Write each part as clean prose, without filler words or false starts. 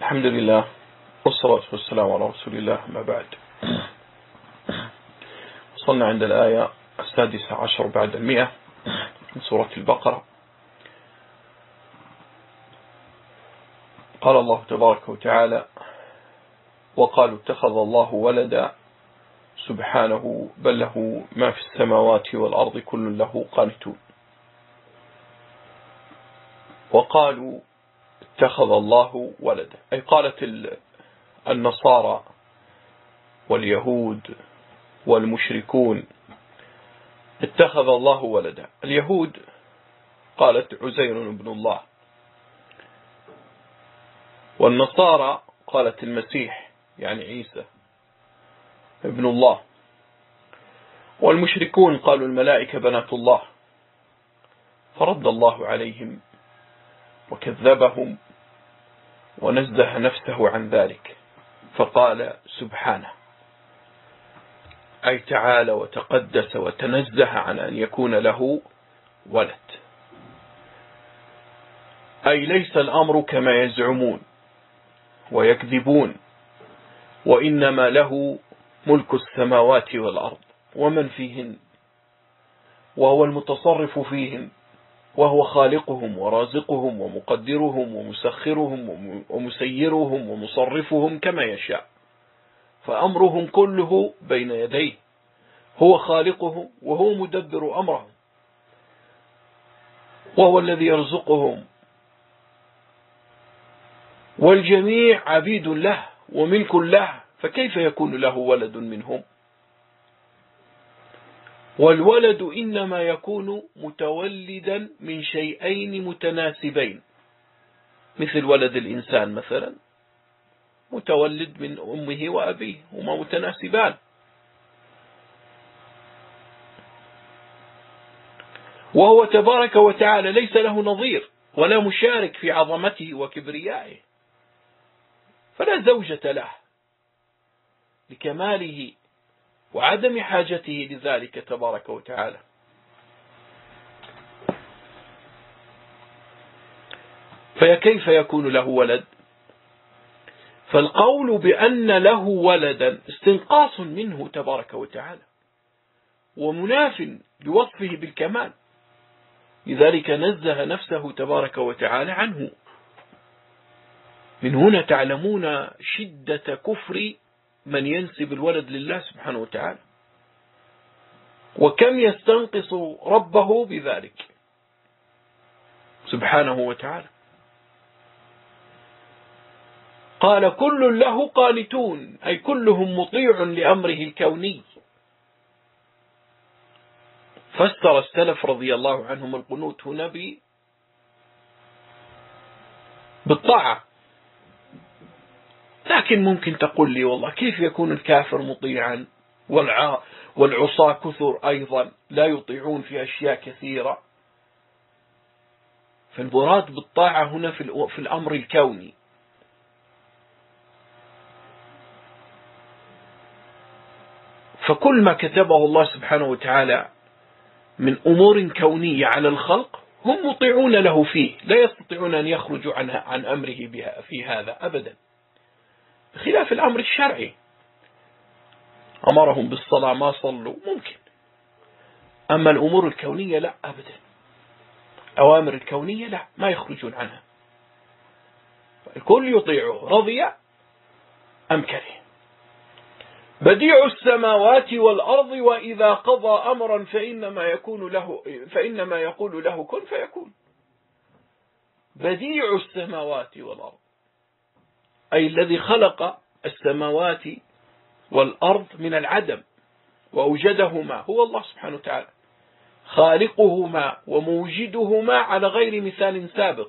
الحمد لله والصلاة والسلام على رسول الله، ما بعد. وصلنا عند الآية 16 بعد 100 من سورة البقرة. قال الله تبارك وتعالى: وقالوا اتخذ الله ولدا سبحانه بل له ما في السماوات والأرض كل له قانتون. وقالوا اتخذ الله ولدا، أي قالت النصارى واليهود والمشركون اتخذ الله ولدا. اليهود قالت عزير ابن الله، والنصارى قالت المسيح يعني عيسى ابن الله، والمشركون قالوا الملائكة بنات الله. فرد الله عليهم وكذبهم ونزه نفسه عن ذلك، فقال سبحانه، أي تعالى وتقدس وتنزه عن أن يكون له ولد، أي ليس الأمر كما يزعمون ويكذبون، وإنما له ملك السماوات والأرض ومن فيهن، وهو المتصرف فيهم، وهو خالقهم ورازقهم ومقدرهم ومسخرهم ومسيرهم ومصرفهم كما يشاء، فأمرهم كله بين يديه، هو خالقهم وهو مدبر أمرهم، وهو الذي يرزقهم، والجميع عبيد له وملك له، فكيف يكون له ولد منهم؟ والولد إنما يكون متولدا من شيئين متناسبين، مثل ولد الإنسان مثلا متولد من أمه وأبيه، هما متناسبان. وهو تبارك وتعالى ليس له نظير ولا مشارك في عظمته وكبريائه، فلا زوجة له لكماله وعدم حاجته لذلك تبارك وتعالى. فكيف يكون له ولد؟ فالقول بأن له ولدا استنقاص منه تبارك وتعالى ومناف لوصفه بالكمال، لذلك نزه نفسه تبارك وتعالى عنه. من هنا تعلمون شدة كفر من ينسب الولد لله سبحانه وتعالى، وكم يستنقص ربه بذلك سبحانه وتعالى. قال كل له قانتون، أي كلهم مطيع لأمره الكوني. فسر السلف رضي الله عنهم القنوت هنا بالطاعة. لكن ممكن تقول لي والله كيف يكون الكافر مطيعا والعصاة كثر أيضا لا يطيعون في أشياء كثيرة؟ فالمراد بالطاعة هنا في الأمر الكوني. فكل ما كتبه الله سبحانه وتعالى من أمور كونية على الخلق هم مطيعون له فيه، لا يستطيعون أن يخرجوا عن أمره بها في هذا أبدا، بخلاف الأمر الشرعي. أمرهم بالصلاة ما صلوا ممكن، أما الأمور الكونية لا أبدا، أوامر الكونية لا، ما يخرجون عنها، الكل يطيعه رضي أم كره. بديع السماوات والأرض وإذا قضى أمرا فإنما يقول له كن فيكون. بديع السماوات والأرض، أي الذي خلق السماوات والأرض من العدم وأوجدهما، هو الله سبحانه وتعالى خالقهما وموجدهما على غير مثال سابق.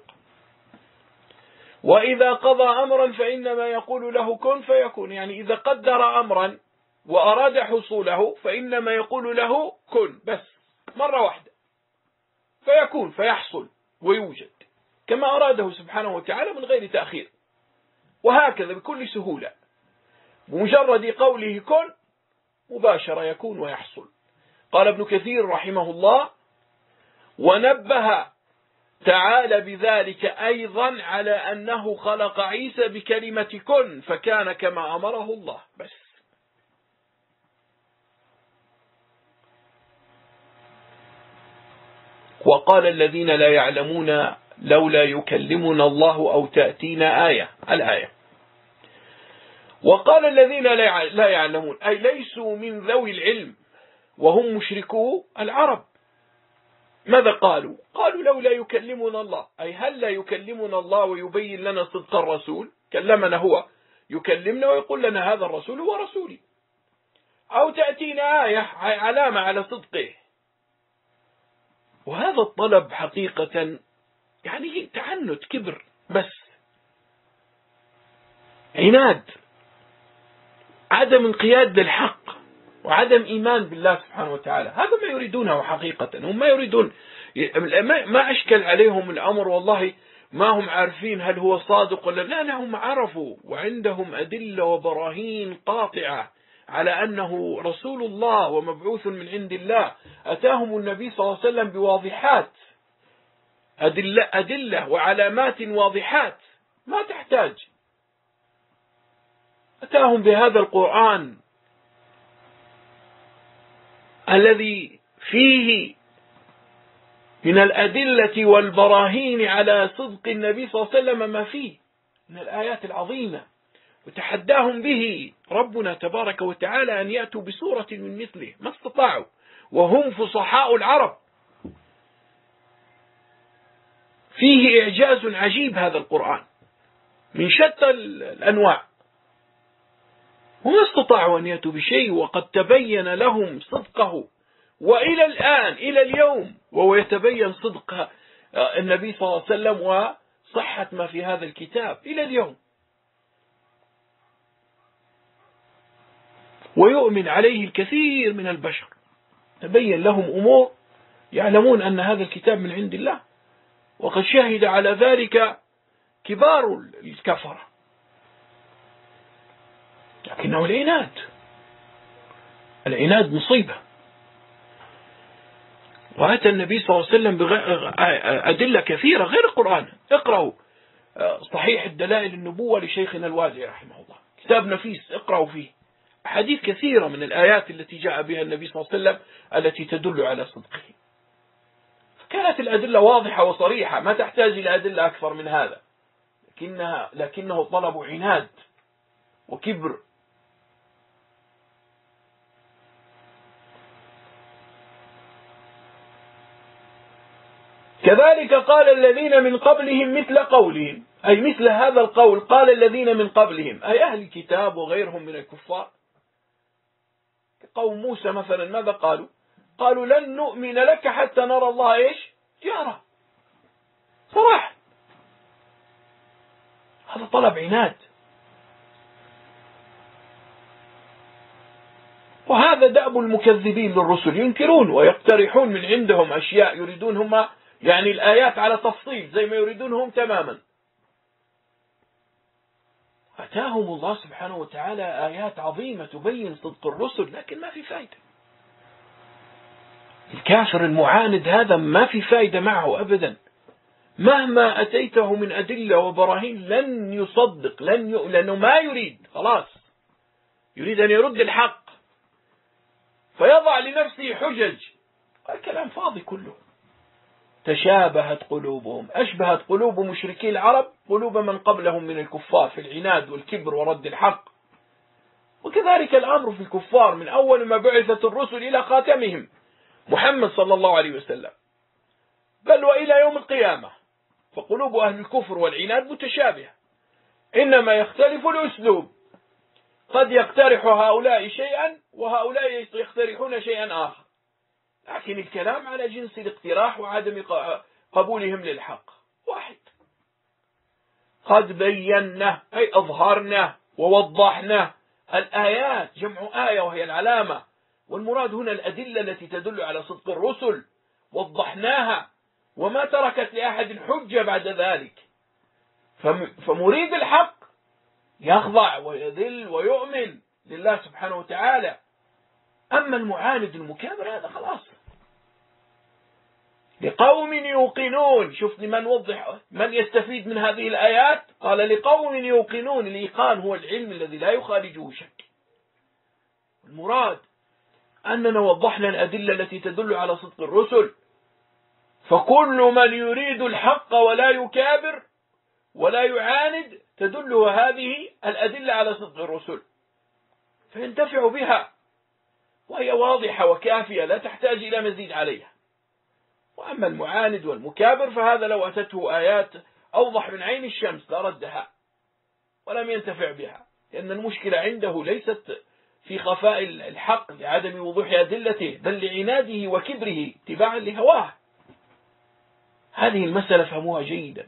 وإذا قضى أمرا فإنما يقول له كن فيكون، يعني إذا قدر أمرا وأراد حصوله فإنما يقول له كن، بس مرة واحدة فيكون، فيحصل ويوجد كما أراده سبحانه وتعالى من غير تأخير، وهكذا بكل سهولة، بمجرد قوله كن مباشرة يكون ويحصل. قال ابن كثير رحمه الله: ونبه تعالى بذلك أيضا على أنه خلق عيسى بكلمة كن فكان كما أمره الله بس. وقال الذين لا يعلمون لولا يكلمنا الله أو تأتينا آية الآية. وقال الذين لا يعلمون أي ليسوا من ذوي العلم وهم مشركو العرب. ماذا قالوا؟ قالوا لولا يكلمنا الله، أي هل لا يكلمنا الله ويبين لنا صدق الرسول؟ كلمنا هو يكلمنا ويقول لنا هذا الرسول هو رسولي، أو تأتينا آية علامة على صدقه. وهذا الطلب حقيقة يعني تعنت، كبر، بس عناد، عدم انقياد للحق وعدم إيمان بالله سبحانه وتعالى. هذا ما يريدونه حقيقة. هم ما يريدون، ما أشكل عليهم الأمر والله، ما هم عارفين هل هو صادق ولا لا. هم عرفوا وعندهم أدلة وبراهين قاطعة على أنه رسول الله ومبعوث من عند الله. أتاهم النبي صلى الله عليه وسلم بواضحات، أدلة وعلامات واضحات ما تحتاج. أتاهم بهذا القرآن الذي فيه من الأدلة والبراهين على صدق النبي صلى الله عليه وسلم ما فيه من الآيات العظيمة، وتحداهم به ربنا تبارك وتعالى أن يأتوا بسورة من مثله، ما استطاعوا وهم فصحاء العرب. فيه إعجاز عجيب هذا القرآن من شتى الأنواع، وما استطاعوا أن يأتوا بشيء وقد تبين لهم صدقه. وإلى الآن إلى اليوم وهو يتبين صدق النبي صلى الله عليه وسلم وصحة ما في هذا الكتاب إلى اليوم، ويؤمن عليه الكثير من البشر. تبين لهم أمور يعلمون أن هذا الكتاب من عند الله، وقد شهد على ذلك كبار الكفرة، لكنه العناد مصيبة. وأتى النبي صلى الله عليه وسلم بأدلة كثيرة غير القرآن. اقرأوا صحيح الدلائل النبوة لشيخنا الوازعي رحمه الله، كتاب نفيس، اقرأوا فيه أحاديث كثيرة من الآيات التي جاء بها النبي صلى الله عليه وسلم التي تدل على صدقه. كانت الأدلة واضحة وصريحة، ما تحتاج إلى أدلة أكثر من هذا، لكنه طلب عناد وكبر. كذلك قال الذين من قبلهم مثل قولهم، أي مثل هذا القول قال الذين من قبلهم، أي أهل الكتاب وغيرهم من الكفار. قوم موسى مثلا ماذا قالوا؟ قالوا لن نؤمن لك حتى نرى الله إيش؟ جارة، صراحة. هذا طلب عناد، وهذا دأب المكذبين للرسل، ينكرون ويقترحون من عندهم أشياء يريدون هم يعني الآيات على تفصيل زي ما يريدونهم تماما. أتاهم الله سبحانه وتعالى آيات عظيمة تبين صدق الرسل، لكن ما في فائدة. الكافر المعاند هذا ما في فائدة معه أبدا، مهما أتيته من أدلة وبراهين لن يصدق، لأنه ما يريد، خلاص يريد أن يرد الحق فيضع لنفسه حجج. الكلام فاضي كله. تشابهت قلوبهم، أشبهت قلوب مشركي العرب قلوب من قبلهم من الكفار في العناد والكبر ورد الحق. وكذلك الأمر في الكفار من أول ما بعثت الرسل إلى خاتمهم محمد صلى الله عليه وسلم، بل وإلى يوم القيامة، فقلوب أهل الكفر والعناد متشابهة، إنما يختلف الأسلوب. قد يقترح هؤلاء شيئا وهؤلاء يقترحون شيئا آخر، لكن الكلام على جنس الاقتراح وعدم قبولهم للحق واحد. قد بينا أي أظهرنا ووضحنا الآيات، جمع آية وهي العلامة، والمراد هنا الأدلة التي تدل على صدق الرسل، وضحناها وما تركت لأحد حجة بعد ذلك. فمريد الحق يخضع ويذل ويؤمن لله سبحانه وتعالى. أما المعاند المكابر هذا خلاص لقوم يوقنون. شوف لمن وضح من يستفيد من هذه الآيات، قال لقوم يوقنون. الإيقان هو العلم الذي لا يخالجه شك. المراد أننا وضحنا الأدلة التي تدل على صدق الرسل، فكل من يريد الحق ولا يكابر ولا يعاند تدل هذه الأدلة على صدق الرسل فينتفع بها، وهي واضحة وكافية لا تحتاج إلى مزيد عليها. وأما المعاند والمكابر فهذا لو أتته آيات أوضح من عين الشمس لردها ولم ينتفع بها، لأن المشكلة عنده ليست في خفاء الحق لعدم وضوح أدلته، بل لعناده وكبره اتباعا لهواه. هذه المسألة فهموها جيدا.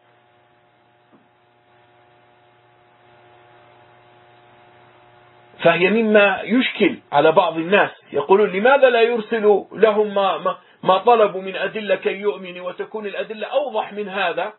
فهي مما يشكل على بعض الناس، يقولون لماذا لا يرسل لهم ما طلبوا من أدلة كي يؤمنوا وتكون الأدلة أوضح من هذا،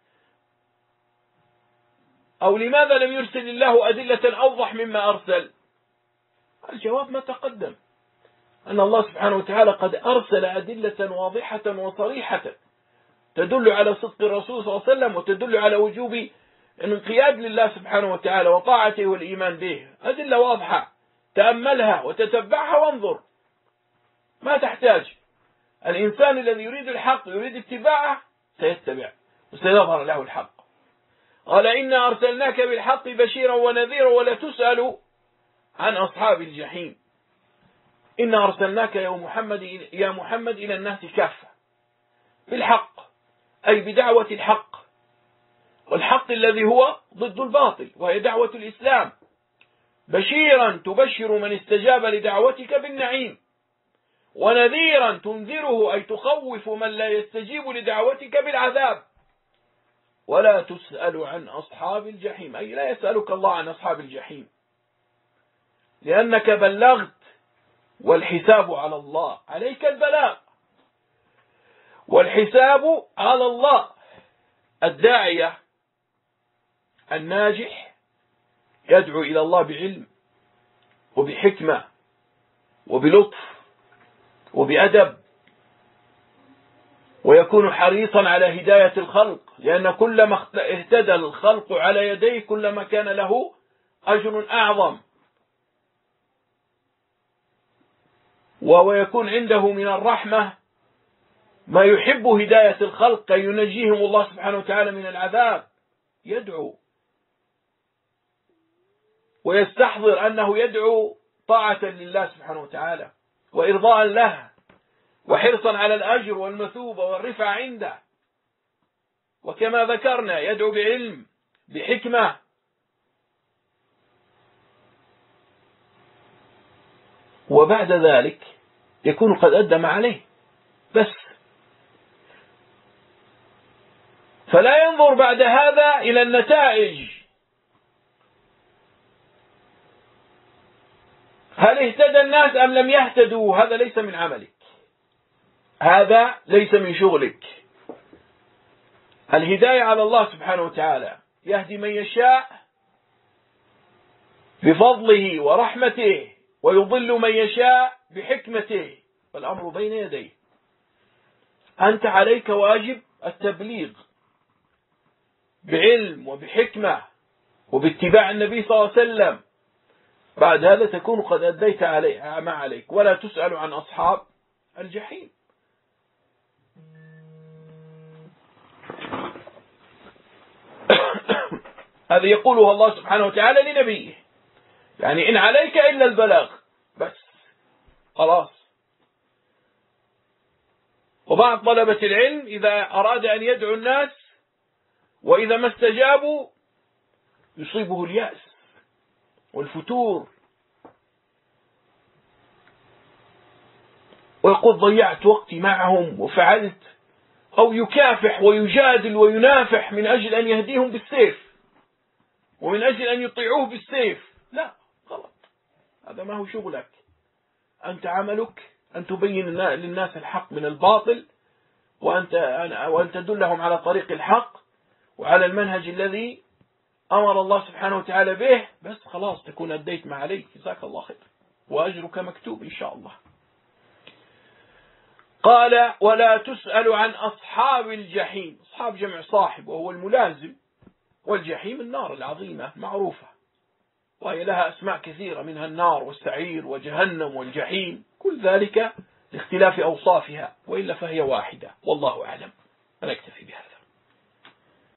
أو لماذا لم يرسل الله أدلة أوضح مما أرسل؟ الجواب ما تقدم، أن الله سبحانه وتعالى قد أرسل أدلة واضحة وصريحة تدل على صدق الرسول صلى الله عليه وسلم وتدل على وجوب الانقياد لله سبحانه وتعالى وطاعته والإيمان به. أدلة واضحة تأملها وتتبعها وانظر، ما تحتاج. الإنسان الذي يريد الحق يريد اتباعه سيتبع وسيظهر له الحق. قال إنا أرسلناك بالحق بشيرا ونذيرا ولا تسأل عن أصحاب الجحيم. إنا أرسلناك يا محمد إلى الناس كافة بالحق، أي بدعوة الحق، والحق الذي هو ضد الباطل وهي دعوة الإسلام. بشيرا تبشر من استجاب لدعوتك بالنعيم، ونذيرا تنذره أي تخوف من لا يستجيب لدعوتك بالعذاب. ولا تسأل عن أصحاب الجحيم، أي لا يسألك الله عن أصحاب الجحيم لأنك بلغت، والحساب على الله، عليك البلاغ والحساب على الله. الداعية الناجح يدعو إلى الله بعلم وبحكمة وبلطف وبأدب، ويكون حريصا على هداية الخلق، لأن كلما اهتدى الخلق على يديه كلما كان له أجر أعظم، ويكون عنده من الرحمة ما يحب هداية الخلق كي ينجيهم الله سبحانه وتعالى من العذاب. يدعو ويستحضر أنه يدعو طاعة لله سبحانه وتعالى وإرضاء له وحرصا على الأجر والمثوبة والرفع عنده. وكما ذكرنا يدعو بعلم بحكمة، وبعد ذلك يكون قد أدى ما عليه بس. فلا ينظر بعد هذا إلى النتائج، هل اهتدى الناس أم لم يهتدوا؟ هذا ليس من عملك، هذا ليس من شغلك. الهداية على الله سبحانه وتعالى، يهدي من يشاء بفضله ورحمته ويضل من يشاء بحكمته، والأمر بين يديه. أنت عليك واجب التبليغ بعلم وبحكمة وباتباع النبي صلى الله عليه وسلم. بعد هذا تكون قد أديت ما عليك. ولا تسأل عن أصحاب الجحيم. هذا يقوله الله سبحانه وتعالى لنبيه، يعني إن عليك إلا البلاغ بس، خلاص. وبعض طلبة العلم إذا أراد أن يدعو الناس وإذا ما استجابوا يصيبه اليأس والفتور، ويقول ضيعت وقتي معهم وفعلت، أو يكافح ويجادل وينافح من أجل أن يهديهم بالسيف ومن أجل أن يطيعوه بالسيف. لا، غلط، هذا ما هو شغلك. أنت عملك أن تبين للناس الحق من الباطل، وأن تدلهم على طريق الحق وعلى المنهج الذي أمر الله سبحانه وتعالى به، بس خلاص تكون أديت ما عليك. جزاك الله خير وأجرك مكتوب إن شاء الله. قال ولا تسأل عن أصحاب الجحيم. أصحاب جمع صاحب وهو الملازم، والجحيم النار العظيمة معروفة، وهي لها أسماء كثيرة منها النار والسعير وجهنم والجحيم، كل ذلك لاختلاف أوصافها، وإلا فهي واحدة، والله أعلم. أنا أكتفي بهذا.